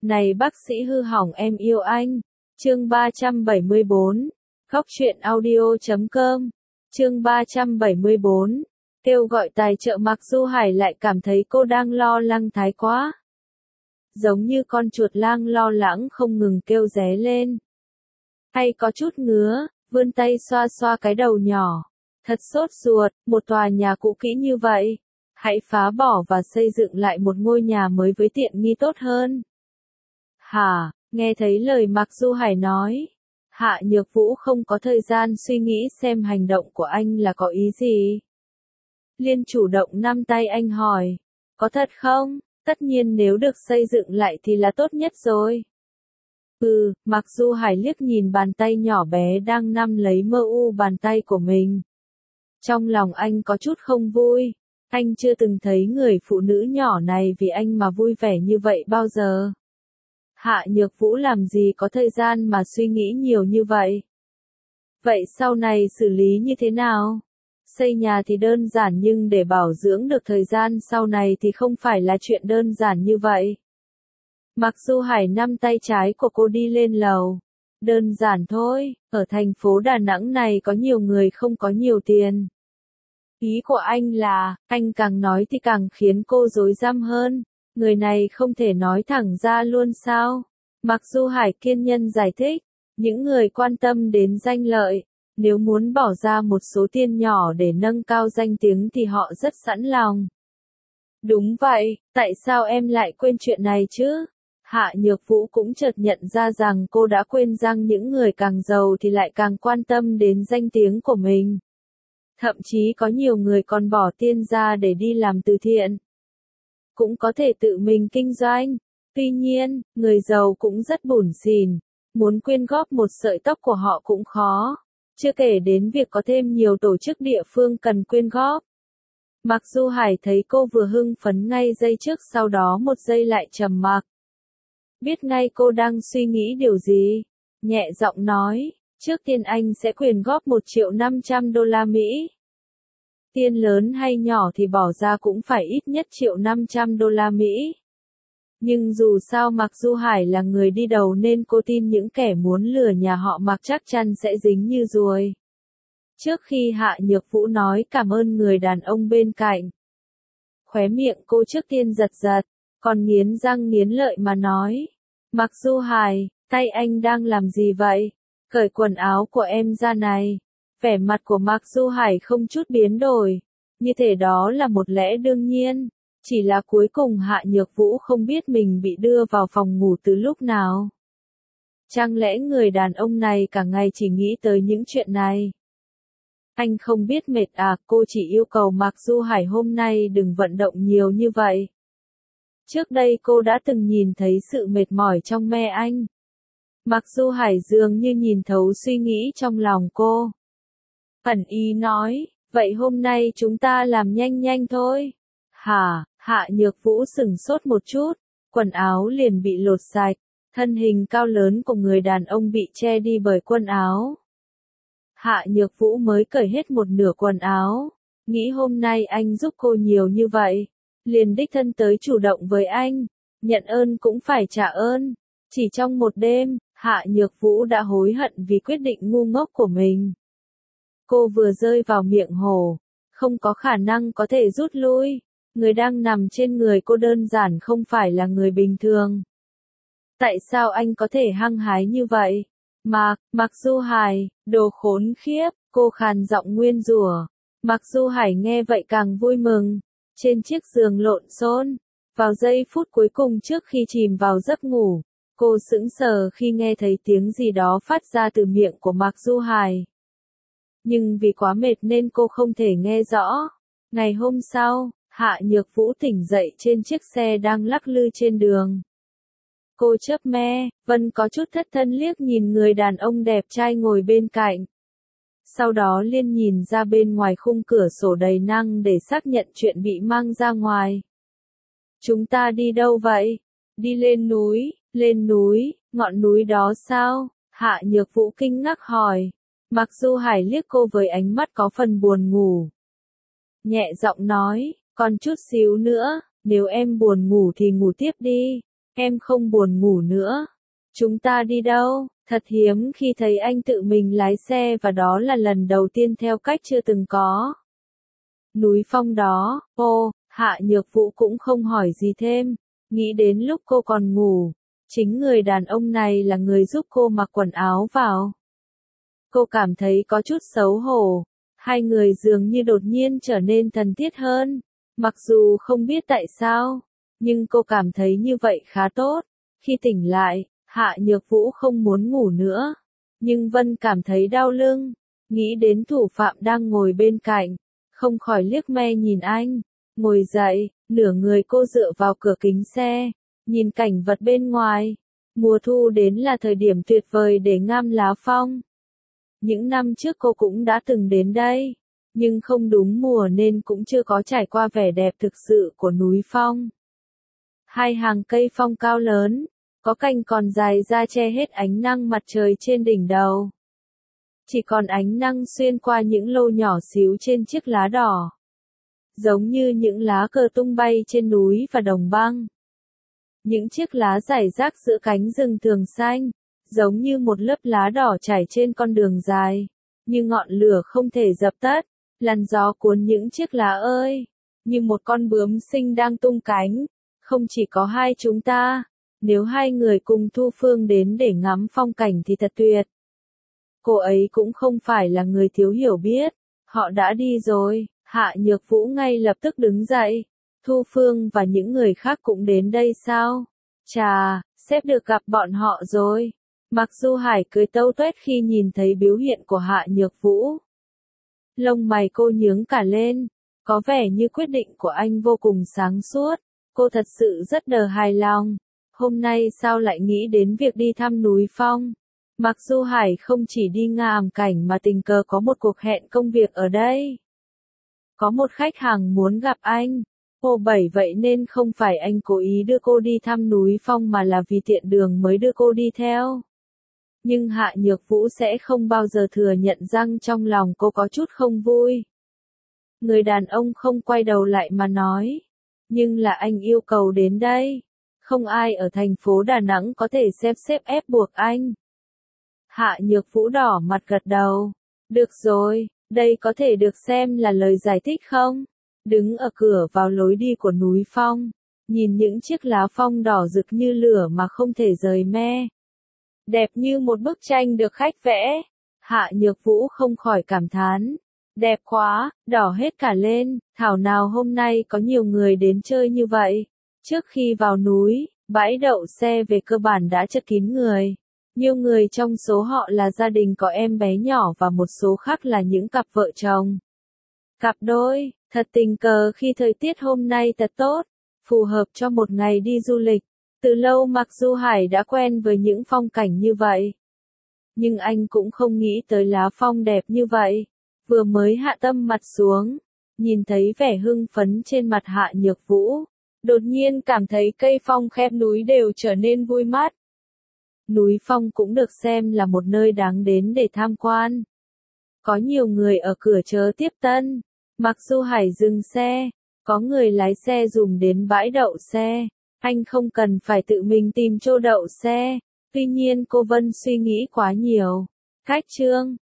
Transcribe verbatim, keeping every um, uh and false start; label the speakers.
Speaker 1: Này bác sĩ hư hỏng em yêu anh. Chương ba trăm bảy mươi bốn. Góc truyện audio chấm com. Chương ba trăm bảy mươi bốn. Kêu gọi tài trợ. Mặc Du Hải lại cảm thấy cô đang lo lắng thái quá. Giống như con chuột lang lo lắng không ngừng kêu ré lên. Hay có chút ngứa, vươn tay xoa xoa cái đầu nhỏ. Thật sốt ruột, một tòa nhà cũ kỹ như vậy. Hãy phá bỏ và xây dựng lại một ngôi nhà mới với tiện nghi tốt hơn. Hả, nghe thấy lời Mạc Du Hải nói. Hạ Nhược Vũ không có thời gian suy nghĩ xem hành động của anh là có ý gì. Liên chủ động nắm tay anh hỏi. Có thật không? Tất nhiên nếu được xây dựng lại thì là tốt nhất rồi. Ừ, Mạc Du Hải liếc nhìn bàn tay nhỏ bé đang nắm lấy mơ u bàn tay của mình. Trong lòng anh có chút không vui. Anh chưa từng thấy người phụ nữ nhỏ này vì anh mà vui vẻ như vậy bao giờ. Hạ Nhược Vũ làm gì có thời gian mà suy nghĩ nhiều như vậy. Vậy sau này xử lý như thế nào? Xây nhà thì đơn giản nhưng để bảo dưỡng được thời gian sau này thì không phải là chuyện đơn giản như vậy. Mạc Du Hải nắm tay trái của cô đi lên lầu. Đơn giản thôi, ở thành phố Đà Nẵng này có nhiều người không có nhiều tiền. Ý của anh là, anh càng nói thì càng khiến cô rối rắm hơn. Người này không thể nói thẳng ra luôn sao? Mạc Du Hải kiên nhẫn giải thích. Những người quan tâm đến danh lợi, nếu muốn bỏ ra một số tiền nhỏ để nâng cao danh tiếng thì họ rất sẵn lòng. Đúng vậy, tại sao em lại quên chuyện này chứ? Hạ Nhược Vũ cũng chợt nhận ra rằng cô đã quên rằng những người càng giàu thì lại càng quan tâm đến danh tiếng của mình. Thậm chí có nhiều người còn bỏ tiền ra để đi làm từ thiện. Cũng có thể tự mình kinh doanh. Tuy nhiên, người giàu cũng rất bủn xỉn. Muốn quyên góp một sợi tóc của họ cũng khó. Chưa kể đến việc có thêm nhiều tổ chức địa phương cần quyên góp. Mạc Du Hải thấy cô vừa hưng phấn ngay giây trước, sau đó một giây lại trầm mặc. Biết ngay cô đang suy nghĩ điều gì. Nhẹ giọng nói, trước tiên anh sẽ quyên góp một triệu năm trăm đô la Mỹ. Tiền lớn hay nhỏ thì bỏ ra cũng phải ít nhất triệu năm trăm đô la Mỹ. Nhưng dù sao Mạc Du Hải là người đi đầu nên cô tin những kẻ muốn lừa nhà họ Mạc chắc chắn sẽ dính như ruồi. Trước khi Hạ Nhược Vũ nói cảm ơn người đàn ông bên cạnh, khóe miệng cô trước tiên giật giật, còn nghiến răng nghiến lợi mà nói. Mạc Du Hải, tay anh đang làm gì vậy? Cởi quần áo của em ra này. Vẻ mặt của Mạc Du Hải không chút biến đổi. Như thể đó là một lẽ đương nhiên. Chỉ là cuối cùng Hạ Nhược Vũ không biết mình bị đưa vào phòng ngủ từ lúc nào. Chẳng lẽ người đàn ông này cả ngày chỉ nghĩ tới những chuyện này? Anh không biết mệt à? Cô chỉ yêu cầu Mạc Du Hải hôm nay đừng vận động nhiều như vậy. Trước đây cô đã từng nhìn thấy sự mệt mỏi trong me anh. Mạc Du Hải dường như nhìn thấu suy nghĩ trong lòng cô. Ẩn ý nói, vậy hôm nay chúng ta làm nhanh nhanh thôi. Hả? Hạ Nhược Vũ sửng sốt một chút, quần áo liền bị lột sạch, thân hình cao lớn của người đàn ông bị che đi bởi quần áo. Hạ Nhược Vũ mới cởi hết một nửa quần áo, nghĩ hôm nay anh giúp cô nhiều như vậy, liền đích thân tới chủ động với anh, nhận ơn cũng phải trả ơn. Chỉ trong một đêm, Hạ Nhược Vũ đã hối hận vì quyết định ngu ngốc của mình. Cô vừa rơi vào miệng hồ, không có khả năng có thể rút lui. Người đang nằm trên người cô đơn giản không phải là người bình thường. Tại sao anh có thể hăng hái như vậy? Mạc, Mạc Du Hải, đồ khốn khiếp, cô khàn giọng nguyên rủa. Mạc Du Hải nghe vậy càng vui mừng. Trên chiếc giường lộn xộn, vào giây phút cuối cùng trước khi chìm vào giấc ngủ, cô sững sờ khi nghe thấy tiếng gì đó phát ra từ miệng của Mạc Du Hải. Nhưng vì quá mệt nên cô không thể nghe rõ. Ngày hôm sau, Hạ Nhược Vũ tỉnh dậy trên chiếc xe đang lắc lư trên đường. Cô chớp me, Vân có chút thất thân liếc nhìn người đàn ông đẹp trai ngồi bên cạnh. Sau đó liên nhìn ra bên ngoài khung cửa sổ đầy nắng để xác nhận chuyện bị mang ra ngoài. Chúng ta đi đâu vậy? Đi lên núi, lên núi, ngọn núi đó sao? Hạ Nhược Vũ kinh ngạc hỏi. Mạc Du Hải liếc cô với ánh mắt có phần buồn ngủ. Nhẹ giọng nói, còn chút xíu nữa, nếu em buồn ngủ thì ngủ tiếp đi. em không buồn ngủ nữa. Chúng ta đi đâu? Thật hiếm khi thấy anh tự mình lái xe và đó là lần đầu tiên theo cách chưa từng có. Núi Phong đó, ô, Hạ Nhược Vũ cũng không hỏi gì thêm, nghĩ đến lúc cô còn ngủ, chính người đàn ông này là người giúp cô mặc quần áo vào. Cô cảm thấy có chút xấu hổ, hai người dường như đột nhiên trở nên thân thiết hơn, mặc dù không biết tại sao, nhưng cô cảm thấy như vậy khá tốt. Khi tỉnh lại, Hạ Nhược Vũ không muốn ngủ nữa, nhưng Vân cảm thấy đau lưng, nghĩ đến thủ phạm đang ngồi bên cạnh, không khỏi liếc me nhìn anh, ngồi dậy, nửa người cô dựa vào cửa kính xe, nhìn cảnh vật bên ngoài. Mùa thu đến là thời điểm tuyệt vời để ngắm lá phong. Những năm trước cô cũng đã từng đến đây, nhưng không đúng mùa nên cũng chưa có trải qua vẻ đẹp thực sự của núi Phong. Hai hàng cây phong cao lớn, có cành còn dài ra che hết ánh nắng mặt trời trên đỉnh đầu. Chỉ còn ánh nắng xuyên qua những lô nhỏ xíu trên chiếc lá đỏ, giống như những lá cờ tung bay trên núi và đồng băng. Những chiếc lá rải rác giữa cánh rừng tường xanh, giống như một lớp lá đỏ trải trên con đường dài, như ngọn lửa không thể dập tắt, làn gió cuốn những chiếc lá ơi, như một con bướm xinh đang tung cánh. Không chỉ có hai chúng ta, nếu hai người cùng Thu Phương đến để ngắm phong cảnh thì thật tuyệt. Cô ấy cũng không phải là người thiếu hiểu biết, họ đã đi rồi. Hạ Nhược Vũ ngay lập tức đứng dậy. Thu Phương và những người khác cũng đến đây sao? Chà, sếp được gặp bọn họ rồi. Mạc Du Hải cười tâu tuét khi nhìn thấy biểu hiện của Hạ Nhược Vũ. Lông mày cô nhướng cả lên, có vẻ như quyết định của anh vô cùng sáng suốt. Cô thật sự rất đờ hài lòng. Hôm nay sao lại nghĩ đến việc đi thăm núi Phong? Mạc Du Hải không chỉ đi ngắm cảnh mà tình cờ có một cuộc hẹn công việc ở đây. Có một khách hàng muốn gặp anh. Ồ bảy vậy nên không phải anh cố ý đưa cô đi thăm núi Phong mà là vì tiện đường mới đưa cô đi theo. Nhưng Hạ Nhược Vũ sẽ không bao giờ thừa nhận rằng trong lòng cô có chút không vui. Người đàn ông không quay đầu lại mà nói. Nhưng là anh yêu cầu đến đây. Không ai ở thành phố Đà Nẵng có thể xếp xếp ép buộc anh. Hạ Nhược Vũ đỏ mặt gật đầu. Được rồi, đây có thể được xem là lời giải thích không? Đứng ở cửa vào lối đi của núi Phong, nhìn những chiếc lá phong đỏ rực như lửa mà không thể rời me. Đẹp như một bức tranh được khách vẽ. Hạ Nhược Vũ không khỏi cảm thán. Đẹp quá, đỏ hết cả lên, thảo nào hôm nay có nhiều người đến chơi như vậy. Trước khi vào núi, bãi đậu xe về cơ bản đã chật kín người. Nhiều người trong số họ là gia đình có em bé nhỏ và một số khác là những cặp vợ chồng. Cặp đôi, thật tình cờ khi thời tiết hôm nay thật tốt, phù hợp cho một ngày đi du lịch. Từ lâu Mạc Du Hải đã quen với những phong cảnh như vậy. Nhưng anh cũng không nghĩ tới lá phong đẹp như vậy. Vừa mới hạ tâm mặt xuống, nhìn thấy vẻ hưng phấn trên mặt Hạ Nhược Vũ, đột nhiên cảm thấy cây phong khép núi đều trở nên vui mắt. Núi Phong cũng được xem là một nơi đáng đến để tham quan. Có nhiều người ở cửa chờ tiếp tân. Mạc Du Hải dừng xe, có người lái xe dùng đến bãi đậu xe. Anh không cần phải tự mình tìm chỗ đậu xe. Tuy nhiên cô Vân suy nghĩ quá nhiều. Cách chương